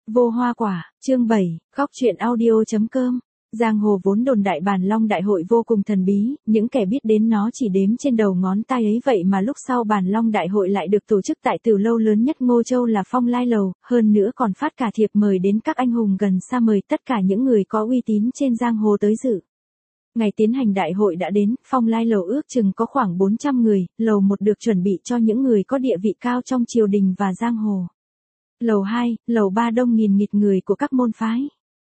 Vô hoa quả, chương 7, góc truyện audio.com. Giang hồ vốn đồn đại Bàn Long Đại hội vô cùng thần bí, những kẻ biết đến nó chỉ đếm trên đầu ngón tay ấy, vậy mà lúc sau Bàn Long Đại hội lại được tổ chức tại Từ lâu lớn nhất Ngô Châu là Phong Lai Lầu, hơn nữa còn phát cả thiệp mời đến các anh hùng gần xa, mời tất cả những người có uy tín trên giang hồ tới dự. Ngày tiến hành đại hội đã đến, Phong Lai Lầu ước chừng có khoảng 400 người, lầu 1 được chuẩn bị cho những người có địa vị cao trong triều đình và giang hồ. Lầu 2, lầu 3 đông nghìn nghịt người của các môn phái.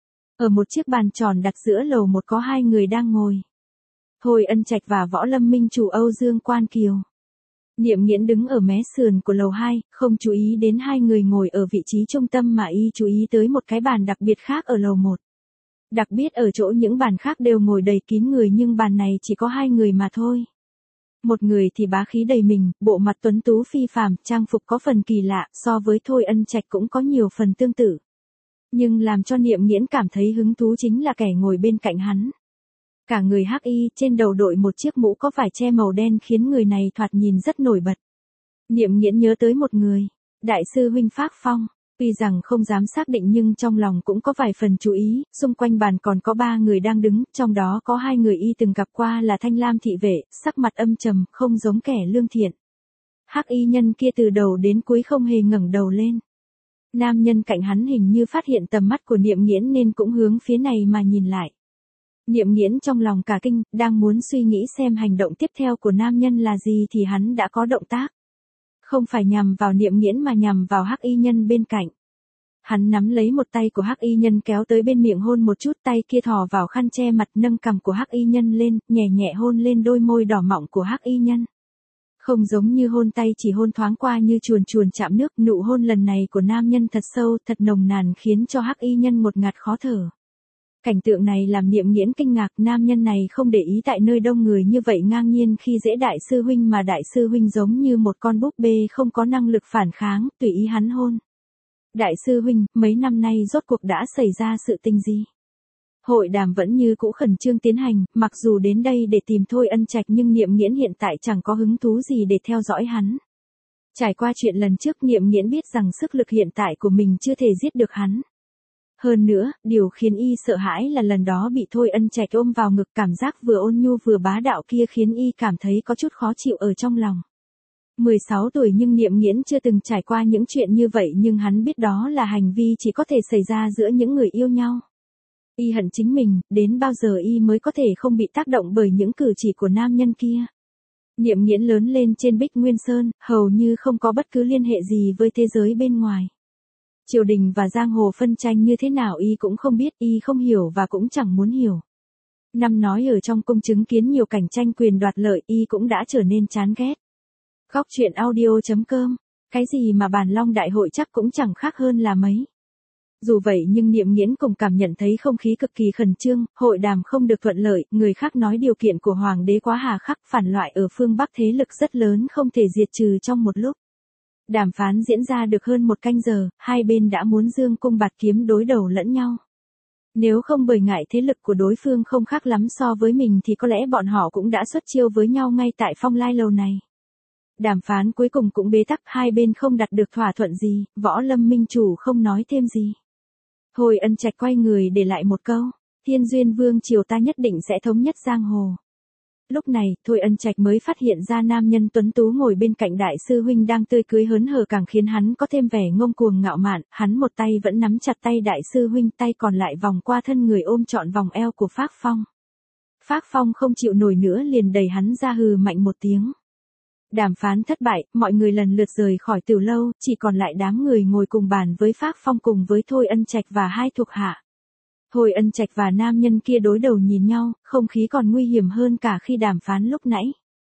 Ở một chiếc bàn tròn đặt giữa lầu 1 có hai người đang ngồi. Thôi Ân Trạch và Võ Lâm Minh Chủ Âu Dương Quan Kiều. Niệm Nghiễn đứng ở mé sườn của lầu 2, không chú ý đến hai người ngồi ở vị trí trung tâm mà y chú ý tới một cái bàn đặc biệt khác ở lầu 1. Đặc biệt ở chỗ những bàn khác đều ngồi đầy kín người nhưng bàn này chỉ có hai người mà thôi. Một người thì bá khí đầy mình, bộ mặt tuấn tú phi phàm, trang phục có phần kỳ lạ, so với Thôi Ân Trạch cũng có nhiều phần tương tự. Nhưng làm cho Niệm Nghiễn cảm thấy hứng thú chính là kẻ ngồi bên cạnh hắn. Cả người hắc y, trên đầu đội một chiếc mũ có vải che màu đen khiến người này thoạt nhìn rất nổi bật. Niệm Nghiễn nhớ tới một người, đại sư huynh Phác Phong. Tuy rằng không dám xác định nhưng trong lòng cũng có vài phần chú ý, xung quanh bàn còn có 3 người đang đứng, trong đó có 2 người y từng gặp qua là Thanh Lam thị vệ, sắc mặt âm trầm, không giống kẻ lương thiện. Hắc y nhân kia từ đầu đến cuối không hề ngẩng đầu lên. Nam nhân cạnh hắn hình như phát hiện tầm mắt của Niệm Nghiễn nên cũng hướng phía này mà nhìn lại. Niệm Nghiễn trong lòng cả kinh, đang muốn suy nghĩ xem hành động tiếp theo của nam nhân là gì thì hắn đã có động tác. Không phải nhằm vào Niệm Nghiễn mà nhằm vào hắc y nhân bên cạnh. Hắn nắm lấy một tay của hắc y nhân kéo tới bên miệng hôn một chút, tay kia thò vào khăn che mặt nâng cằm của hắc y nhân lên, nhẹ nhẹ hôn lên đôi môi đỏ mọng của hắc y nhân. Không giống như hôn tay chỉ hôn thoáng qua như chuồn chuồn chạm nước, nụ hôn lần này của nam nhân thật sâu, thật nồng nàn khiến cho hắc y nhân ngột ngạt khó thở. Cảnh tượng này làm Niệm Nghiễn kinh ngạc, nam nhân này không để ý tại nơi đông người như vậy ngang nhiên khi dễ đại sư huynh mà đại sư huynh giống như một con búp bê không có năng lực phản kháng, tùy ý hắn hôn. Đại sư huynh, mấy năm nay rốt cuộc đã xảy ra sự tình gì? Hội đàm vẫn như cũ khẩn trương tiến hành, mặc dù đến đây để tìm Thôi Ân Trạch nhưng Niệm Nghiễn hiện tại chẳng có hứng thú gì để theo dõi hắn. Trải qua chuyện lần trước Niệm Nghiễn biết rằng sức lực hiện tại của mình chưa thể giết được hắn. Hơn nữa, điều khiến y sợ hãi là lần đó bị Thôi Ân Trạch ôm vào ngực, cảm giác vừa ôn nhu vừa bá đạo kia khiến y cảm thấy có chút khó chịu ở trong lòng. 16 tuổi nhưng Niệm Nghiễn chưa từng trải qua những chuyện như vậy nhưng hắn biết đó là hành vi chỉ có thể xảy ra giữa những người yêu nhau. Y hận chính mình, đến bao giờ y mới có thể không bị tác động bởi những cử chỉ của nam nhân kia. Niệm Nghiễn lớn lên trên Bích Nguyên Sơn, hầu như không có bất cứ liên hệ gì với thế giới bên ngoài. Triều đình và giang hồ phân tranh như thế nào y cũng không biết, y không hiểu và cũng chẳng muốn hiểu. Năm nói ở trong cung chứng kiến nhiều cảnh tranh quyền đoạt lợi y cũng đã trở nên chán ghét. Góc truyện audio.com, cái gì mà Bàn Long Đại hội chắc cũng chẳng khác hơn là mấy. Dù vậy nhưng Niệm Nghiễn cũng cảm nhận thấy không khí cực kỳ khẩn trương, hội đàm không được thuận lợi, người khác nói điều kiện của hoàng đế quá hà khắc, phản loại ở phương Bắc thế lực rất lớn không thể diệt trừ trong một lúc. Đàm phán diễn ra được hơn 1 canh giờ, hai bên đã muốn dương cung bạt kiếm đối đầu lẫn nhau. Nếu không bởi ngại thế lực của đối phương không khác lắm so với mình thì có lẽ bọn họ cũng đã xuất chiêu với nhau ngay tại Phong Lai Lầu này. Đàm phán cuối cùng cũng bế tắc, hai bên không đạt được thỏa thuận gì, Võ Lâm Minh Chủ không nói thêm gì. Thôi Ân Trạch quay người để lại một câu, Thiên Duyên Vương triều ta nhất định sẽ thống nhất giang hồ. Lúc này, Thôi Ân Trạch mới phát hiện ra nam nhân tuấn tú ngồi bên cạnh đại sư huynh đang tươi cưới hớn hở càng khiến hắn có thêm vẻ ngông cuồng ngạo mạn, hắn một tay vẫn nắm chặt tay đại sư huynh, tay còn lại vòng qua thân người ôm trọn vòng eo của Phác Phong. Phác Phong không chịu nổi nữa liền đẩy hắn ra, hừ mạnh một tiếng. Đàm phán thất bại, mọi người lần lượt rời khỏi tiểu lâu, chỉ còn lại đám người ngồi cùng bàn với Phác Phong cùng với Thôi Ân Trạch và hai thuộc hạ. Thôi Ân Trạch và nam nhân kia đối đầu nhìn nhau, không khí còn nguy hiểm hơn cả khi đàm phán lúc nãy.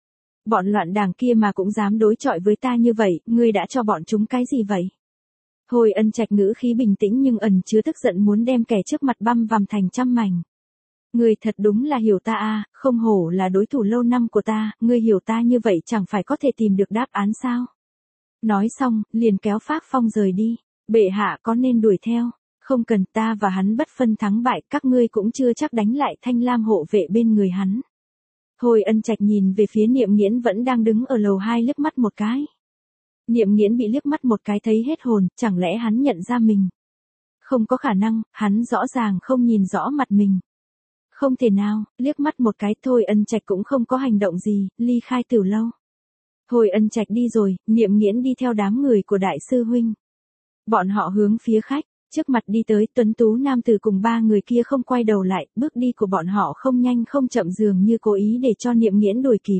Bọn loạn đảng kia mà cũng dám đối chọi với ta như vậy, ngươi đã cho bọn chúng cái gì vậy? Thôi Ân Trạch ngữ khí bình tĩnh nhưng ẩn chứa tức giận muốn đem kẻ trước mặt băm vằm thành trăm mảnh. Ngươi thật đúng là hiểu ta à, không hổ là đối thủ lâu năm của ta, ngươi hiểu ta như vậy chẳng phải có thể tìm được đáp án sao? Nói xong, liền kéo Phác Phong rời đi, bệ hạ có nên đuổi theo? Không cần, ta và hắn bất phân thắng bại, các ngươi cũng chưa chắc đánh lại Thanh Lam hộ vệ bên người hắn. Thôi Ân Trạch nhìn về phía Niệm Nghiễn vẫn đang đứng ở lầu 2 liếc mắt một cái. Niệm Nghiễn bị liếc mắt một cái thấy hết hồn, chẳng lẽ hắn nhận ra mình? Không có khả năng, hắn rõ ràng không nhìn rõ mặt mình. Không thể nào, liếc mắt một cái Thôi Ân Trạch cũng không có hành động gì, ly khai từ lâu. Thôi Ân Trạch đi rồi, Niệm Nghiễn đi theo đám người của đại sư huynh. Bọn họ hướng phía khách, trước mặt đi tới tuấn tú nam tử cùng ba người kia không quay đầu lại, bước đi của bọn họ không nhanh không chậm dường như cố ý để cho Niệm Nghiễn đuổi kịp.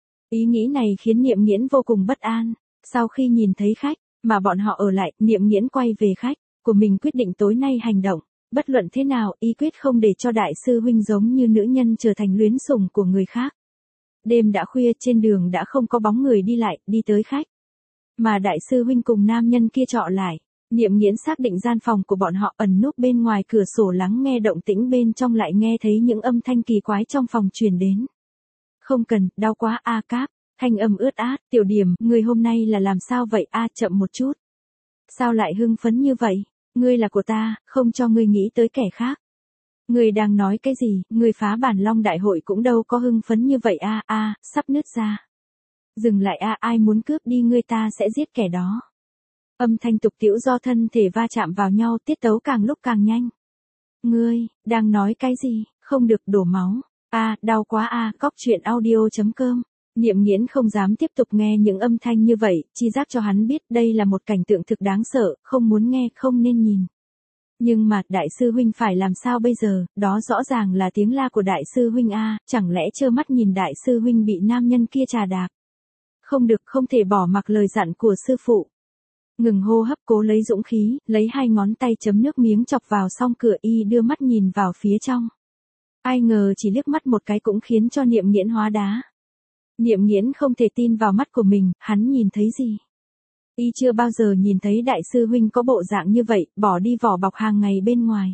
Ý nghĩ này khiến Niệm Nghiễn vô cùng bất an, sau khi nhìn thấy khách, mà bọn họ ở lại, Niệm Nghiễn quay về khách, của mình quyết định tối nay hành động, bất luận thế nào, ý quyết không để cho đại sư huynh giống như nữ nhân trở thành luyến sủng của người khác. Đêm đã khuya trên đường đã không có bóng người đi lại, đi tới khách. Mà đại sư huynh cùng nam nhân kia trọ lại, Niệm Nghiễn xác định gian phòng của bọn họ ẩn núp bên ngoài cửa sổ lắng nghe động tĩnh bên trong lại nghe thấy những âm thanh kỳ quái trong phòng truyền đến. Không cần, đau quá a Cáp, thanh âm ướt át, Tiểu Điểm, người hôm nay là làm sao vậy a chậm một chút. Sao lại hưng phấn như vậy, ngươi là của ta, không cho ngươi nghĩ tới kẻ khác. Ngươi đang nói cái gì, ngươi phá bản long đại hội cũng đâu có hưng phấn như vậy a sắp nứt ra. Dừng lại ai muốn cướp đi ngươi ta sẽ giết kẻ đó. Âm thanh tục tĩu do thân thể va chạm vào nhau tiết tấu càng lúc càng nhanh. Ngươi, đang nói cái gì, không được đổ máu. Đau quá Cóc truyện audio.com. Niệm Nghiễn không dám tiếp tục nghe những âm thanh như vậy, chi giác cho hắn biết đây là một cảnh tượng thực đáng sợ, không muốn nghe, không nên nhìn. Nhưng mà, đại sư huynh phải làm sao bây giờ, đó rõ ràng là tiếng la của đại sư huynh chẳng lẽ trơ mắt nhìn đại sư huynh bị nam nhân kia trà đạp. Không được, không thể bỏ mặc lời dặn của sư phụ. Ngừng hô hấp cố lấy dũng khí, lấy hai ngón tay chấm nước miếng chọc vào song cửa y đưa mắt nhìn vào phía trong. Ai ngờ chỉ liếc mắt một cái cũng khiến cho Niệm Nghiễn hóa đá. Niệm Nghiễn không thể tin vào mắt của mình, hắn nhìn thấy gì? Y chưa bao giờ nhìn thấy đại sư huynh có bộ dạng như vậy, bỏ đi vỏ bọc hàng ngày bên ngoài.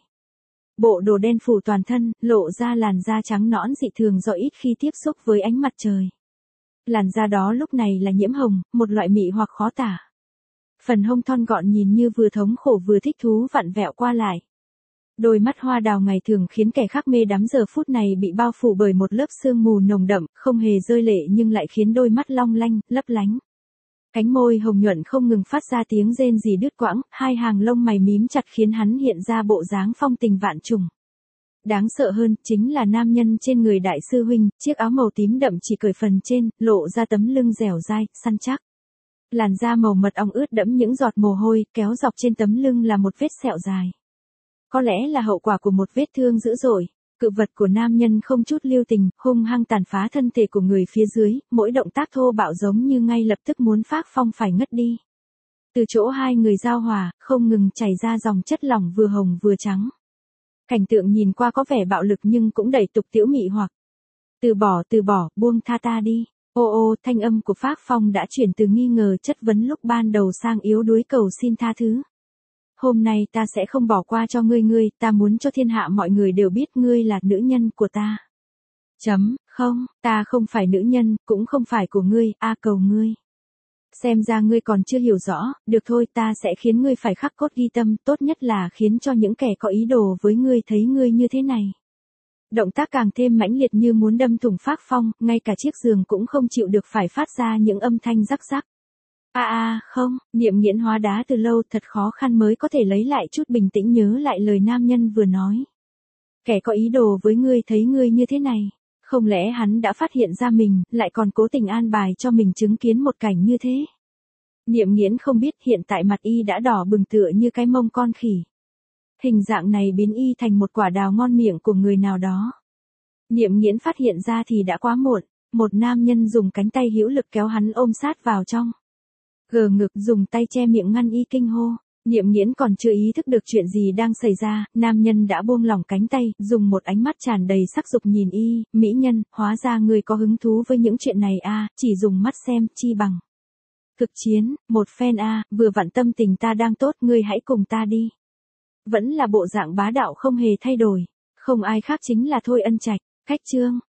Bộ đồ đen phủ toàn thân, lộ ra làn da trắng nõn dị thường do ít khi tiếp xúc với ánh mặt trời. Làn da đó lúc này là nhiễm hồng, một loại mị hoặc khó tả. Phần hông thon gọn nhìn như vừa thống khổ vừa thích thú vặn vẹo qua lại. Đôi mắt hoa đào ngày thường khiến kẻ khác mê đắm giờ phút này bị bao phủ bởi một lớp sương mù nồng đậm, không hề rơi lệ nhưng lại khiến đôi mắt long lanh, lấp lánh. Cánh môi hồng nhuận không ngừng phát ra tiếng rên rỉ đứt quãng, hai hàng lông mày mím chặt khiến hắn hiện ra bộ dáng phong tình vạn trùng. Đáng sợ hơn, chính là nam nhân trên người đại sư huynh, chiếc áo màu tím đậm chỉ cởi phần trên, lộ ra tấm lưng dẻo dai, săn chắc. Làn da màu mật ong ướt đẫm những giọt mồ hôi, kéo dọc trên tấm lưng là một vết sẹo dài. Có lẽ là hậu quả của một vết thương dữ dội. Cự vật của nam nhân không chút lưu tình, hung hăng tàn phá thân thể của người phía dưới, mỗi động tác thô bạo giống như ngay lập tức muốn phác phong phải ngất đi. Từ chỗ hai người giao hòa, không ngừng chảy ra dòng chất lỏng vừa hồng vừa trắng. Cảnh tượng nhìn qua có vẻ bạo lực nhưng cũng đầy tục tĩu mị hoặc. Từ bỏ, buông tha ta đi. Ô, thanh âm của Phác Phong đã chuyển từ nghi ngờ chất vấn lúc ban đầu sang yếu đuối cầu xin tha thứ. Hôm nay ta sẽ không bỏ qua cho ngươi, ta muốn cho thiên hạ mọi người đều biết ngươi là nữ nhân của ta. Không, ta không phải nữ nhân, cũng không phải của ngươi, cầu ngươi. Xem ra ngươi còn chưa hiểu rõ, được thôi ta sẽ khiến ngươi phải khắc cốt ghi tâm, tốt nhất là khiến cho những kẻ có ý đồ với ngươi thấy ngươi như thế này. Động tác càng thêm mãnh liệt như muốn đâm thủng Phác Phong, ngay cả chiếc giường cũng không chịu được phải phát ra những âm thanh rắc rắc. Không, Niệm Nghiễn hóa đá từ lâu thật khó khăn mới có thể lấy lại chút bình tĩnh nhớ lại lời nam nhân vừa nói. Kẻ có ý đồ với ngươi thấy ngươi như thế này, không lẽ hắn đã phát hiện ra mình, lại còn cố tình an bài cho mình chứng kiến một cảnh như thế. Niệm Nghiễn không biết hiện tại mặt y đã đỏ bừng tựa như cái mông con khỉ. Hình dạng này biến y thành một quả đào ngon miệng của người nào đó. Niệm Nghiễn phát hiện ra thì đã quá muộn, một nam nhân dùng cánh tay hữu lực kéo hắn ôm sát vào trong. Gờ ngực dùng tay che miệng ngăn y kinh hô. Niệm Nghiễn còn chưa ý thức được chuyện gì đang xảy ra, nam nhân đã buông lỏng cánh tay, dùng một ánh mắt tràn đầy sắc dục nhìn y, mỹ nhân, hóa ra ngươi có hứng thú với những chuyện này chỉ dùng mắt xem, chi bằng. Cực chiến, một phen vừa vặn tâm tình ta đang tốt, ngươi hãy cùng ta đi. Vẫn là bộ dạng bá đạo không hề thay đổi, không ai khác chính là Thôi Ân Trạch, cách chương.